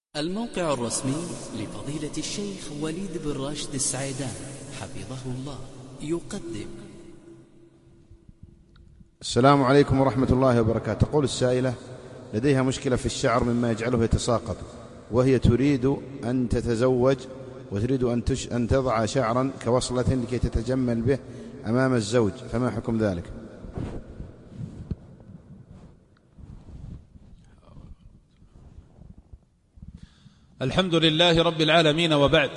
الموقع الرسمي لفضيلة الشيخ وليد بن راشد السعيدان حفظه الله يقدم. السلام عليكم ورحمة الله وبركاته. تقول السائلة: لديها مشكلة في الشعر مما يجعله يتساقط، وهي تريد أن تتزوج وتريد أن تضع شعرا كوصلة لكي تتجمل به أمام الزوج، فما حكم ذلك؟ الحمد لله رب العالمين، وبعد.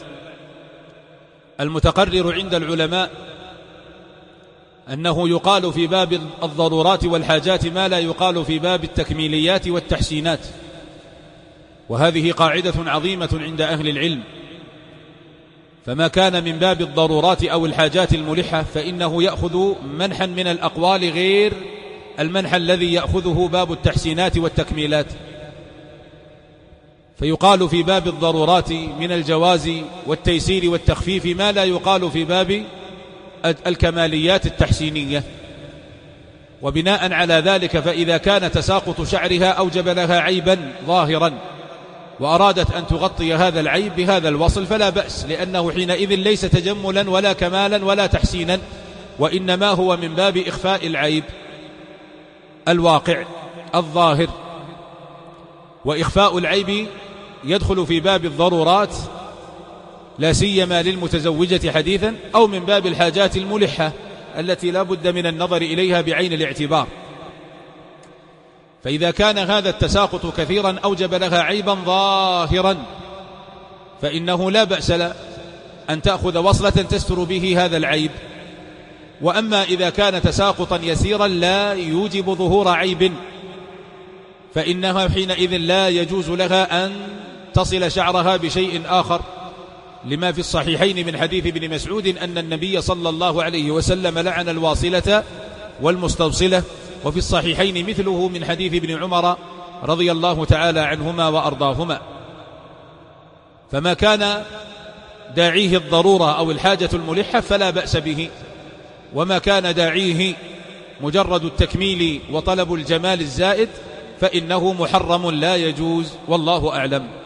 المتقرر عند العلماء أنه يقال في باب الضرورات والحاجات ما لا يقال في باب التكميليات والتحسينات، وهذه قاعدة عظيمة عند أهل العلم. فما كان من باب الضرورات أو الحاجات الملحة فإنه يأخذ منحا من الأقوال غير المنحى الذي يأخذه باب التحسينات والتكميلات. فيقال في باب الضرورات من الجواز والتيسير والتخفيف ما لا يقال في باب الكماليات التحسينية. وبناء على ذلك فإذا كان تساقط شعرها أوجب لها عيبا ظاهرا وأرادت أن تغطي هذا العيب بهذا الوصل فلا بأس، لأنه حينئذ ليس تجملا ولا كمالا ولا تحسينا، وإنما هو من باب إخفاء العيب الواقع الظاهر. وإخفاء العيب يدخل في باب الضرورات لا سيما للمتزوجة حديثا، أو من باب الحاجات الملحة التي لا بد من النظر إليها بعين الاعتبار. فإذا كان هذا التساقط كثيرا أوجب لها عيبا ظاهرا فإنه لا بأس أن تأخذ وصلة تستر به هذا العيب. وأما إذا كان تساقطا يسيرا لا يوجب ظهور عيب فإنها حينئذ لا يجوز لها أن تصل شعرها بشيء آخر، لما في الصحيحين من حديث ابن مسعود أن النبي صلى الله عليه وسلم لعن الواصلة والمستوصلة، وفي الصحيحين مثله من حديث ابن عمر رضي الله تعالى عنهما وأرضاهما. فما كان داعيه الضرورة أو الحاجة الملحة فلا بأس به، وما كان داعيه مجرد التكميل وطلب الجمال الزائد فإنه محرم لا يجوز، والله أعلم.